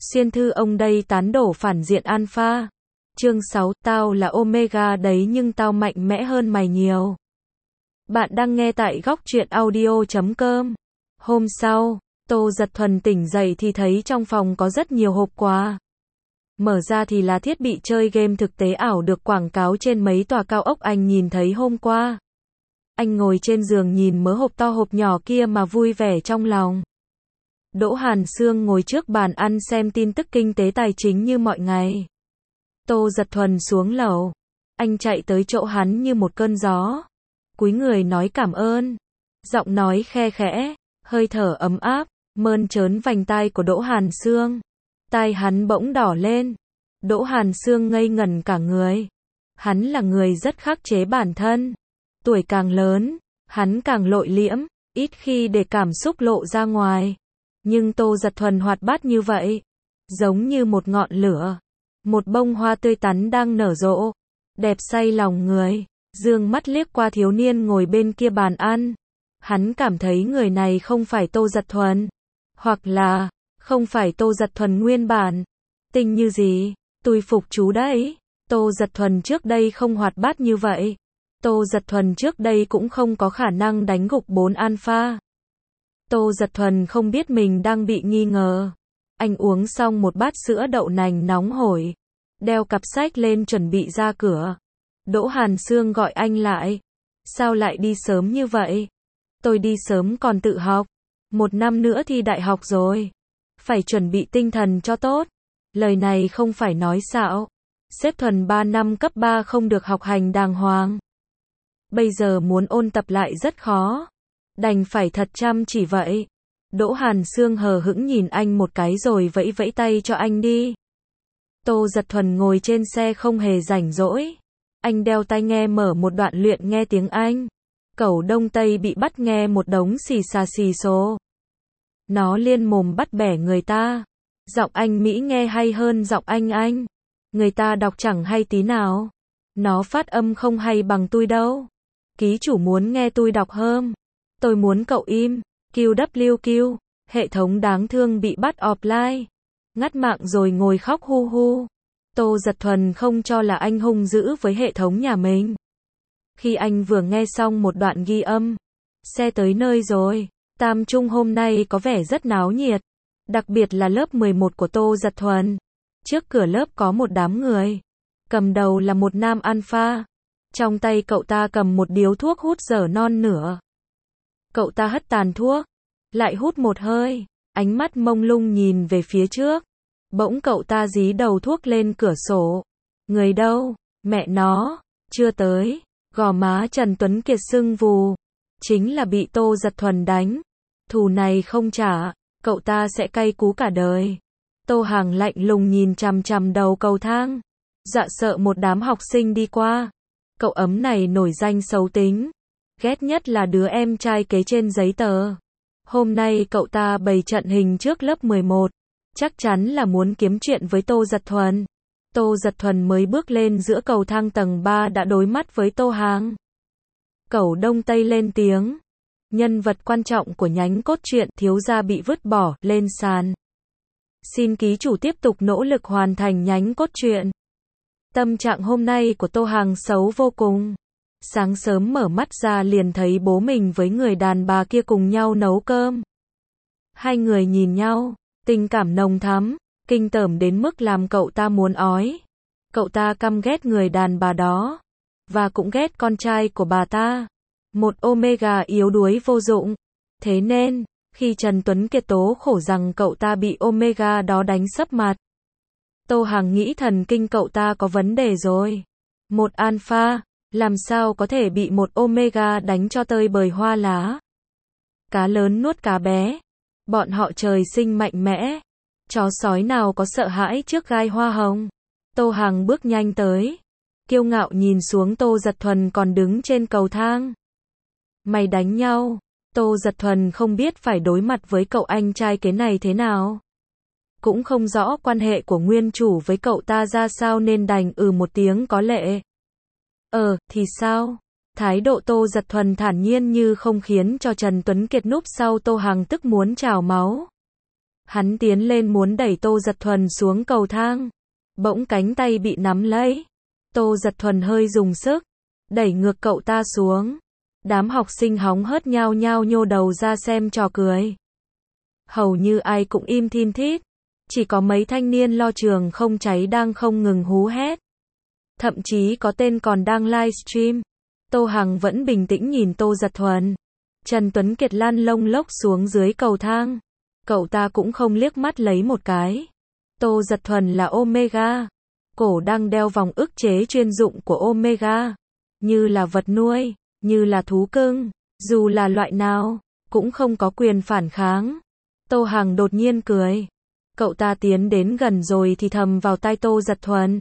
Xuyên thư ông đây tán đổ phản diện alpha. Chương 6, tao là Omega đấy nhưng tao mạnh mẽ hơn mày nhiều. Bạn đang nghe tại góc truyện audio.com. Hôm sau, Tô Giật Thuần tỉnh dậy thì thấy trong phòng có rất nhiều hộp quà. Mở ra thì là thiết bị chơi game thực tế ảo được quảng cáo trên mấy tòa cao ốc anh nhìn thấy hôm qua. Anh ngồi trên giường nhìn mớ hộp to hộp nhỏ kia mà vui vẻ trong lòng. Đỗ Hàn Sương ngồi trước bàn ăn xem tin tức kinh tế tài chính như mọi ngày. Tô Giật Thuần xuống lầu. Anh chạy tới chỗ hắn như một cơn gió. Cúi người nói cảm ơn. Giọng nói khe khẽ, hơi thở ấm áp, mơn trớn vành tai của Đỗ Hàn Sương. Tai hắn bỗng đỏ lên. Đỗ Hàn Sương ngây ngẩn cả người. Hắn là người rất khắc chế bản thân. Tuổi càng lớn, hắn càng lội liễm, ít khi để cảm xúc lộ ra ngoài. Nhưng Tô Giật Thuần hoạt bát như vậy, giống như một ngọn lửa, một bông hoa tươi tắn đang nở rộ, đẹp say lòng người. Dương mắt liếc qua thiếu niên ngồi bên kia bàn ăn. Hắn cảm thấy người này không phải Tô Giật Thuần, hoặc là không phải Tô Giật Thuần nguyên bản. Tinh như gì, tôi phục chú đấy. Tô Giật Thuần trước đây không hoạt bát như vậy. Tô Giật Thuần trước đây cũng không có khả năng đánh gục 4 alpha. Tô Giật Thuần không biết mình đang bị nghi ngờ. Anh uống xong một bát sữa đậu nành nóng hổi, đeo cặp sách lên chuẩn bị ra cửa. Đỗ Hàn Sương gọi anh lại. Sao lại đi sớm như vậy? Tôi đi sớm còn tự học. 1 năm nữa thi đại học rồi. Phải chuẩn bị tinh thần cho tốt. Lời này không phải nói xạo. Xếp Thuần 3 năm cấp 3 không được học hành đàng hoàng. Bây giờ muốn ôn tập lại rất khó. Đành phải thật chăm chỉ vậy. Đỗ Hàn Sương hờ hững nhìn anh một cái rồi vẫy vẫy tay cho anh đi. Tô Giật Thuần ngồi trên xe không hề rảnh rỗi. Anh đeo tai nghe mở một đoạn luyện nghe tiếng Anh. Cẩu Đông Tây bị bắt nghe một đống xì xà xì xồ. Nó liên mồm bắt bẻ người ta. Giọng anh Mỹ nghe hay hơn giọng anh. Người ta đọc chẳng hay tí nào. Nó phát âm không hay bằng tôi đâu. Ký chủ muốn nghe tôi đọc hơn. Tôi muốn cậu im. QWQ. Hệ thống đáng thương bị bắt offline. Ngắt mạng rồi ngồi khóc hu hu. Tô Giật Thuần không cho là anh hung dữ với hệ thống nhà mình. Khi anh vừa nghe xong một đoạn ghi âm. Xe tới nơi rồi. Tam Trung hôm nay có vẻ rất náo nhiệt. Đặc biệt là lớp 11 của Tô Giật Thuần. Trước cửa lớp có một đám người. Cầm đầu là một nam alpha. Trong tay cậu ta cầm một điếu thuốc hút dở non nửa. Cậu ta hất tàn thuốc. Lại hút một hơi. Ánh mắt mông lung nhìn về phía trước. Bỗng cậu ta dí đầu thuốc lên cửa sổ. Người đâu? Mẹ nó. Chưa tới. Gò má Trần Tuấn Kiệt sưng vù. Chính là bị Tô Giật Thuần đánh. Thù này không trả, cậu ta sẽ cay cú cả đời. Tô Hàng lạnh lùng nhìn chằm chằm đầu cầu thang. Dạ sợ một đám học sinh đi qua. Cậu ấm này nổi danh xấu tính. Ghét nhất là đứa em trai kế trên giấy tờ. Hôm nay cậu ta bày trận hình trước lớp 11. Chắc chắn là muốn kiếm chuyện với Tô Giật Thuần. Tô Giật Thuần mới bước lên giữa cầu thang tầng 3 đã đối mắt với Tô Hàng. Cẩu Đông Tây lên tiếng. Nhân vật quan trọng của nhánh cốt truyện thiếu gia bị vứt bỏ, lên sàn. Xin ký chủ tiếp tục nỗ lực hoàn thành nhánh cốt truyện. Tâm trạng hôm nay của Tô Hàng xấu vô cùng. Sáng sớm mở mắt ra liền thấy bố mình với người đàn bà kia cùng nhau nấu cơm. Hai người nhìn nhau, tình cảm nồng thắm, kinh tởm đến mức làm cậu ta muốn ói. Cậu ta căm ghét người đàn bà đó. Và cũng ghét con trai của bà ta. Một Omega yếu đuối vô dụng. Thế nên, khi Trần Tuấn Kiệt tố khổ rằng cậu ta bị Omega đó đánh sấp mặt. Tô Hàng nghĩ thần kinh cậu ta có vấn đề rồi. Một alpha, làm sao có thể bị một Omega đánh cho tơi bời hoa lá. Cá lớn nuốt cá bé. Bọn họ trời sinh mạnh mẽ. Chó sói nào có sợ hãi trước gai hoa hồng. Tô Hàng bước nhanh tới. Kiêu ngạo nhìn xuống Tô Giật Thuần còn đứng trên cầu thang. Mày đánh nhau. Tô Giật Thuần không biết phải đối mặt với cậu anh trai kế này thế nào. Cũng không rõ quan hệ của nguyên chủ với cậu ta ra sao nên đành một tiếng có lệ. Thì sao? Thái độ Tô Giật Thuần thản nhiên như không khiến cho Trần Tuấn Kiệt núp sau Tô Hàng tức muốn trào máu. Hắn tiến lên muốn đẩy Tô Giật Thuần xuống cầu thang. Bỗng cánh tay bị nắm lấy. Tô Giật Thuần hơi dùng sức, đẩy ngược cậu ta xuống. Đám học sinh hóng hớt nhao nhao nhô đầu ra xem trò cười. Hầu như ai cũng im thin thít. Chỉ có mấy thanh niên lo trường không cháy đang không ngừng hú hét. Thậm chí có tên còn đang livestream. Tô Hằng vẫn bình tĩnh nhìn Tô Giật Thuần. Trần Tuấn Kiệt lăn lông lốc xuống dưới cầu thang. Cậu ta cũng không liếc mắt lấy một cái. Tô Giật Thuần là Omega. Cổ đang đeo vòng ức chế chuyên dụng của Omega. Như là vật nuôi, như là thú cưng, dù là loại nào, cũng không có quyền phản kháng. Tô Hằng đột nhiên cười. Cậu ta tiến đến gần rồi thì thầm vào tai Tô Giật Thuần.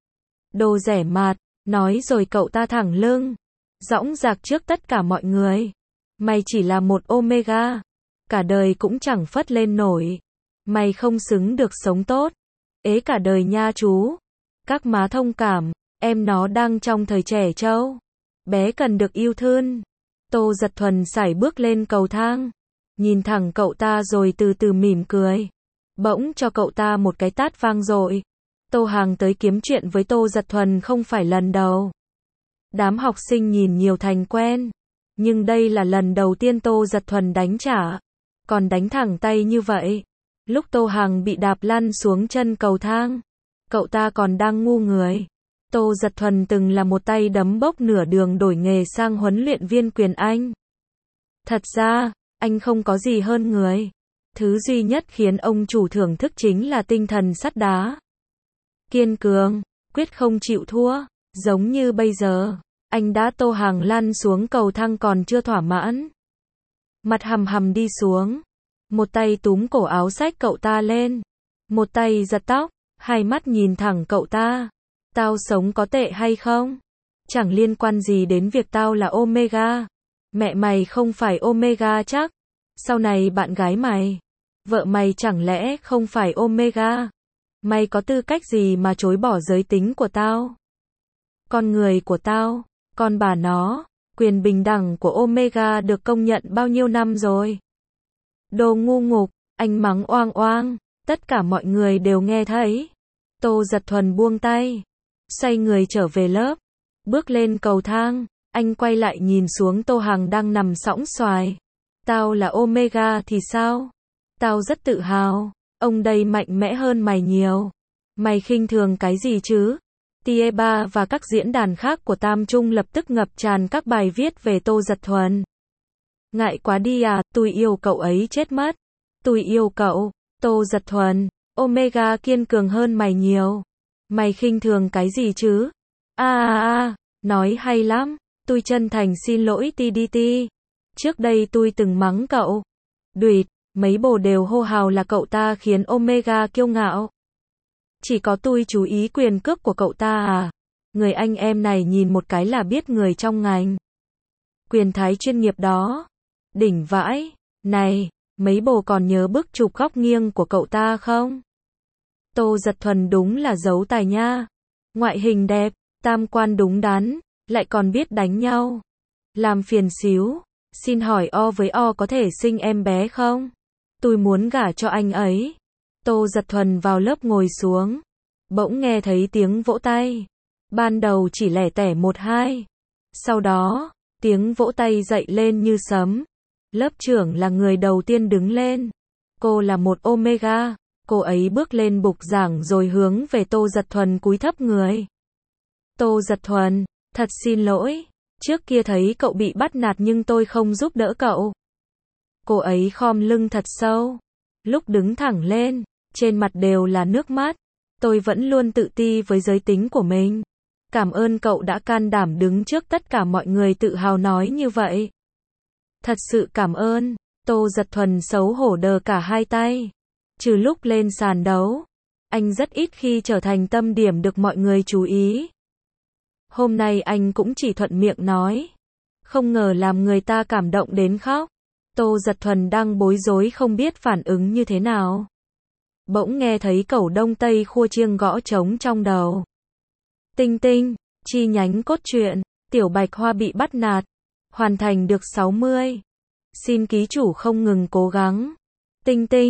Đồ rẻ mạt, nói rồi cậu ta thẳng lưng. Dõng dạc trước tất cả mọi người. Mày chỉ là một Omega. Cả đời cũng chẳng phất lên nổi. Mày không xứng được sống tốt. Ế cả đời nha chú. Các má thông cảm, em nó đang trong thời trẻ trâu. Bé cần được yêu thương. Tô Giật Thuần sải bước lên cầu thang. Nhìn thẳng cậu ta rồi từ từ mỉm cười. Bỗng cho cậu ta một cái tát vang dội. Tô Hằng tới kiếm chuyện với Tô Giật Thuần không phải lần đầu. Đám học sinh nhìn nhiều thành quen. Nhưng đây là lần đầu tiên Tô Giật Thuần đánh trả. Còn đánh thẳng tay như vậy. Lúc Tô Hằng bị đạp lăn xuống chân cầu thang, cậu ta còn đang ngu người. Tô Giật Thuần từng là một tay đấm bốc nửa đường đổi nghề sang huấn luyện viên quyền Anh. Thật ra, anh không có gì hơn người. Thứ duy nhất khiến ông chủ thưởng thức chính là tinh thần sắt đá. Kiên cường, quyết không chịu thua. Giống như bây giờ, anh đã Tô Hằng lăn xuống cầu thang còn chưa thỏa mãn. Mặt hầm hầm đi xuống. Một tay túm cổ áo xách cậu ta lên. Một tay giật tóc, hai mắt nhìn thẳng cậu ta. Tao sống có tệ hay không? Chẳng liên quan gì đến việc tao là Omega. Mẹ mày không phải Omega chắc. Sau này bạn gái mày, vợ mày chẳng lẽ không phải Omega? Mày có tư cách gì mà chối bỏ giới tính của tao? Con người của tao, con bà nó, quyền bình đẳng của Omega được công nhận bao nhiêu năm rồi? Đồ ngu ngục, anh mắng oang oang, tất cả mọi người đều nghe thấy. Tô Giật Thuần buông tay, xoay người trở về lớp, bước lên cầu thang, anh quay lại nhìn xuống Tô Hằng đang nằm sõng xoài. Tao là Omega thì sao? Tao rất tự hào, ông đây mạnh mẽ hơn mày nhiều. Mày khinh thường cái gì chứ? Tie3 và các diễn đàn khác của Tam Trung lập tức ngập tràn các bài viết về Tô Giật Thuần. Ngại quá đi à, tôi yêu cậu ấy chết mất. Tôi yêu cậu, Tô Giật Thuần. Omega kiên cường hơn mày nhiều. Mày khinh thường cái gì chứ? Nói hay lắm. Tôi chân thành xin lỗi TDT. Trước đây tôi từng mắng cậu. Đuyệt, mấy bồ đều hô hào là cậu ta khiến Omega kiêu ngạo. Chỉ có tôi chú ý quyền cước của cậu ta à? Người anh em này nhìn một cái là biết người trong ngành. Quyền thái chuyên nghiệp đó. Đỉnh vãi. Này, mấy bồ còn nhớ bức chụp góc nghiêng của cậu ta không? Tô Giật Thuần đúng là dấu tài nha. Ngoại hình đẹp, tam quan đúng đắn, lại còn biết đánh nhau. Làm phiền xíu, xin hỏi O với O có thể sinh em bé không? Tôi muốn gả cho anh ấy. Tô Giật Thuần vào lớp ngồi xuống. Bỗng nghe thấy tiếng vỗ tay. Ban đầu chỉ lẻ tẻ 1-2. Sau đó, tiếng vỗ tay dậy lên như sấm. Lớp trưởng là người đầu tiên đứng lên. Cô là một Omega. Cô ấy bước lên bục giảng rồi hướng về Tô Giật Thuần cúi thấp người. Tô Giật Thuần, thật xin lỗi. Trước kia thấy cậu bị bắt nạt nhưng tôi không giúp đỡ cậu. Cô ấy khom lưng thật sâu. Lúc đứng thẳng lên, trên mặt đều là nước mắt. Tôi vẫn luôn tự ti với giới tính của mình. Cảm ơn cậu đã can đảm đứng trước tất cả mọi người tự hào nói như vậy. Thật sự cảm ơn. Tô Giật Thuần xấu hổ đờ cả hai tay. Trừ lúc lên sàn đấu, anh rất ít khi trở thành tâm điểm được mọi người chú ý. Hôm nay anh cũng chỉ thuận miệng nói. Không ngờ làm người ta cảm động đến khóc. Tô Giật Thuần đang bối rối không biết phản ứng như thế nào. Bỗng nghe thấy cẩu Đông Tây khua chiêng gõ trống trong đầu. Tinh tinh, chi nhánh cốt truyện, Tiểu Bạch Hoa bị bắt nạt. Hoàn thành được 60. Xin ký chủ không ngừng cố gắng. Tinh tinh,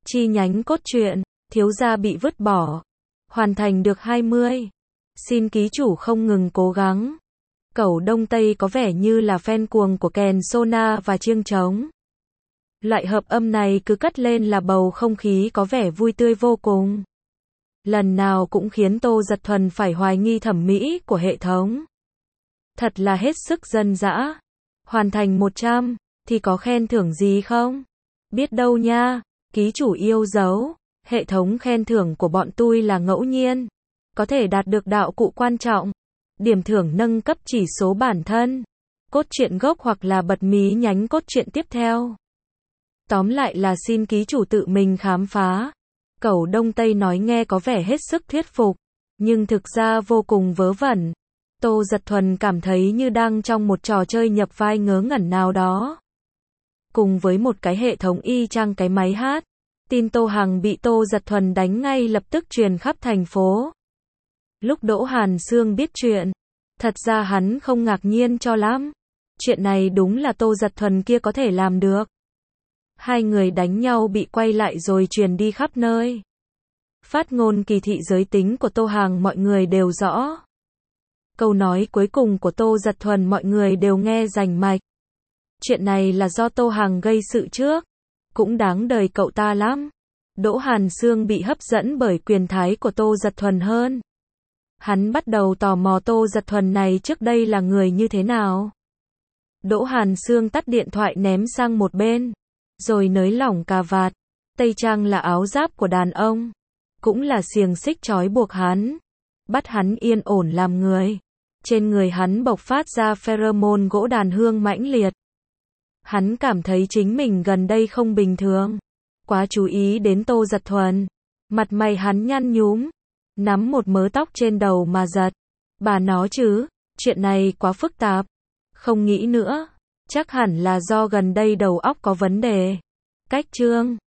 Chi nhánh cốt truyện, thiếu gia bị vứt bỏ. Hoàn thành được 20. Xin ký chủ không ngừng cố gắng. Cẩu Đông Tây có vẻ như là fan cuồng của kèn Sona và chiêng trống. Loại hợp âm này cứ cất lên là bầu không khí có vẻ vui tươi vô cùng. Lần nào cũng khiến Tô Giật Thuần phải hoài nghi thẩm mỹ của hệ thống. Thật là hết sức dân dã. Hoàn thành 100, thì có khen thưởng gì không? Biết đâu nha, ký chủ yêu dấu. Hệ thống khen thưởng của bọn tôi là ngẫu nhiên. Có thể đạt được đạo cụ quan trọng. Điểm thưởng nâng cấp chỉ số bản thân. Cốt truyện gốc hoặc là bật mí nhánh cốt truyện tiếp theo. Tóm lại là xin ký chủ tự mình khám phá. Cẩu Đông Tây nói nghe có vẻ hết sức thuyết phục, nhưng thực ra vô cùng vớ vẩn. Tô Giật Thuần cảm thấy như đang trong một trò chơi nhập vai ngớ ngẩn nào đó. Cùng với một cái hệ thống y chang cái máy hát, tin Tô Hằng bị Tô Giật Thuần đánh ngay lập tức truyền khắp thành phố. Lúc Đỗ Hàn Sương biết chuyện, thật ra hắn không ngạc nhiên cho lắm. Chuyện này đúng là Tô Giật Thuần kia có thể làm được. Hai người đánh nhau bị quay lại rồi truyền đi khắp nơi. Phát ngôn kỳ thị giới tính của Tô Hằng mọi người đều rõ. Câu nói cuối cùng của Tô Giật Thuần mọi người đều nghe rành mạch. Chuyện này là do Tô Hằng gây sự trước. Cũng đáng đời cậu ta lắm. Đỗ Hàn Sương bị hấp dẫn bởi quyền thái của Tô Giật Thuần hơn. Hắn bắt đầu tò mò Tô Giật Thuần này trước đây là người như thế nào. Đỗ Hàn Sương tắt điện thoại ném sang một bên. Rồi nới lỏng cà vạt. Tây trang là áo giáp của đàn ông. Cũng là xiềng xích trói buộc hắn. Bắt hắn yên ổn làm người. Trên người hắn bộc phát ra pheromone gỗ đàn hương mãnh liệt. Hắn cảm thấy chính mình gần đây không bình thường. Quá chú ý đến Tô Giật Thuần. Mặt mày hắn nhăn nhúm. Nắm một mớ tóc trên đầu mà giật. Bà nó chứ, chuyện này quá phức tạp. Không nghĩ nữa. Chắc hẳn là do gần đây đầu óc có vấn đề. Cách chương